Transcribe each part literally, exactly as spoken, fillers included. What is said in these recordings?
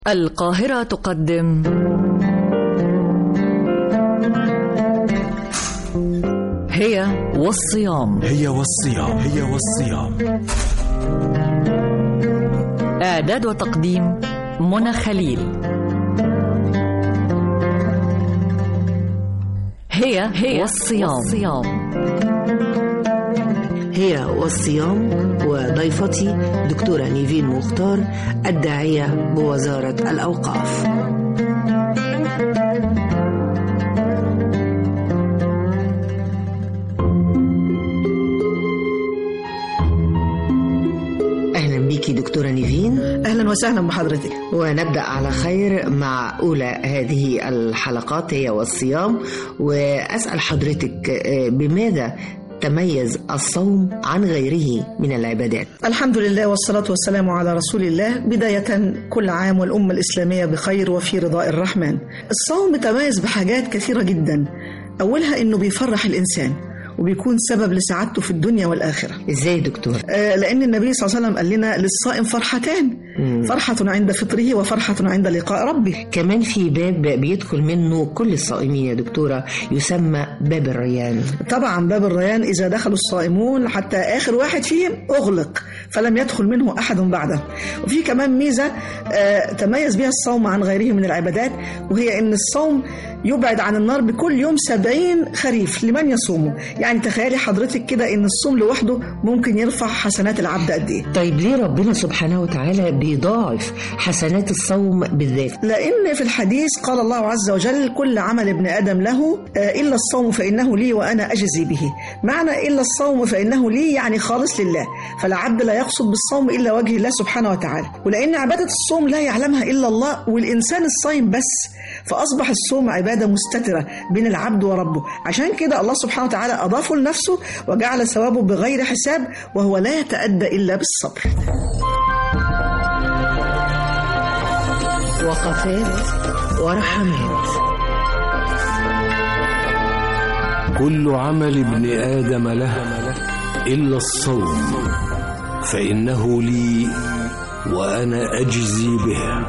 القاهرة تقدم هي والصيام. هي والصيام. هي والصيام. إعداد وتقديم منى خليل. هي هي والصيام, والصيام. هي والصيام، وضيفتي دكتورة نيفين مختار، الداعية بوزارة الأوقاف. أهلا بيكي دكتورة نيفين. أهلا وسهلا بحضرتك. ونبدأ على خير مع أولى هذه الحلقات هي والصيام، وأسأل حضرتك بماذا تميز الصوم عن غيره من العبادات؟ الحمد لله والصلاة والسلام على رسول الله. بداية كل عام والأمة الإسلامية بخير وفي رضاء الرحمن. الصوم متميز بحاجات كثيرة جدا، أولها إنه بيفرح الإنسان وبيكون سبب لسعادته في الدنيا والآخرة. إزاي دكتور؟ آه لأن النبي صلى الله عليه وسلم قال لنا للصائم فرحتان، مم. فرحة عند فطره وفرحة عند لقاء ربه. كمان في باب بيدخل منه كل الصائمين يا دكتورة، يسمى باب الريان. طبعا باب الريان إذا دخلوا الصائمون حتى آخر واحد فيهم أغلق فلم يدخل منه أحد بعده. وفي كمان ميزة آه تميز بها الصوم عن غيره من العبادات، وهي أن الصوم يبعد عن النار بكل يوم سبعين خريف لمن يصومه. يعني تخيلي حضرتك كده ان الصوم لوحده ممكن يرفع حسنات العبد قد ايه. طيب ليه ربنا سبحانه وتعالى بيضاعف حسنات الصوم بالذات؟ لان في الحديث قال الله عز وجل: كل عمل ابن ادم له الا الصوم فانه لي وانا اجزي به. معنى الا الصوم فانه لي يعني خالص لله، فالعبد لا يقصد بالصوم الا وجه الله سبحانه وتعالى، ولان عباده الصوم لا يعلمها الا الله والانسان الصايم بس، فاصبح الصوم عباده مستتره بين العبد وربه. عشان كده الله سبحانه وتعالى أضافه لنفسه وجعل ثوابه بغير حساب، وهو لا يتأدى إلا بالصبر. وقفات ورحمات. كل عمل ابن آدم له إلا الصوم فإنه لي وأنا أجزي به.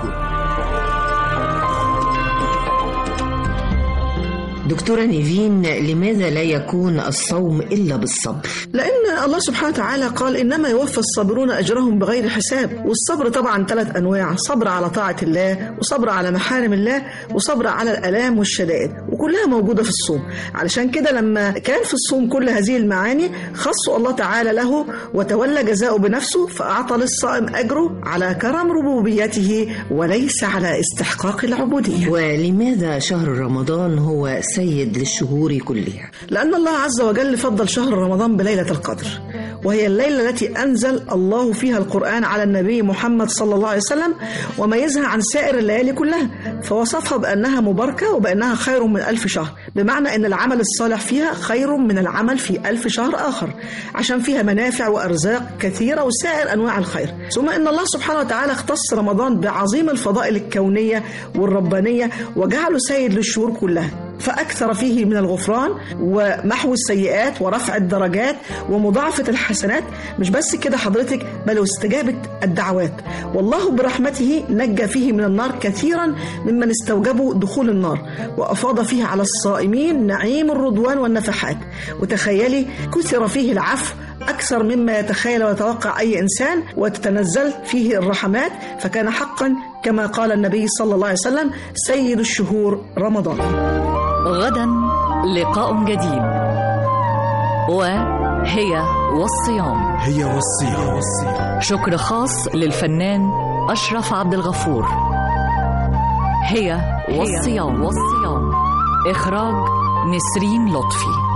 دكتورة نيفين، لماذا لا يكون الصوم إلا بالصبر؟ لأن الله سبحانه وتعالى قال: إنما يوفى الصابرون أجرهم بغير حساب. والصبر طبعا ثلاث أنواع: صبر على طاعة الله، وصبر على محارم الله، وصبر على الآلام والشدائد، وكلها موجودة في الصوم. علشان كده لما كان في الصوم كل هذه المعاني خصوا الله تعالى له وتولى جزاؤه بنفسه، فأعطى للصائم أجره على كرم ربوبيته وليس على استحقاق العبودية. ولماذا شهر رمضان هو سيد للشهور كلها؟ لأن الله عز وجل فضل شهر رمضان بليلة القدر، وهي الليلة التي أنزل الله فيها القرآن على النبي محمد صلى الله عليه وسلم، وميزها عن سائر الليالي كلها، فوصفها بأنها مباركة وبأنها خير من ألف شهر، بمعنى أن العمل الصالح فيها خير من العمل في ألف شهر آخر، عشان فيها منافع وأرزاق كثيرة وسائر أنواع الخير. ثم أن الله سبحانه وتعالى اختص رمضان بعظيم الفضائل الكونية والربانية وجعله سيد للشهور كلها، فأكثر فيه من الغفران ومحو السيئات ورفع الدرجات ومضاعفة الحسنات. مش بس كده حضرتك، بل واستجابة الدعوات، والله برحمته نجى فيه من النار كثيرا ممن استوجبوا دخول النار، وأفاض فيه على الصائمين نعيم الرضوان والنفحات. وتخيلي كثر فيه العفو أكثر مما يتخيل ويتوقع أي إنسان، وتتنزل فيه الرحمات، فكان حقا كما قال النبي صلى الله عليه وسلم: سيد الشهور رمضان. غدا لقاء جديد، وهي والصيام. هي والصيام. شكر خاص للفنان أشرف عبد الغفور. هي والصيام. والصيام. إخراج نسرين لطفي.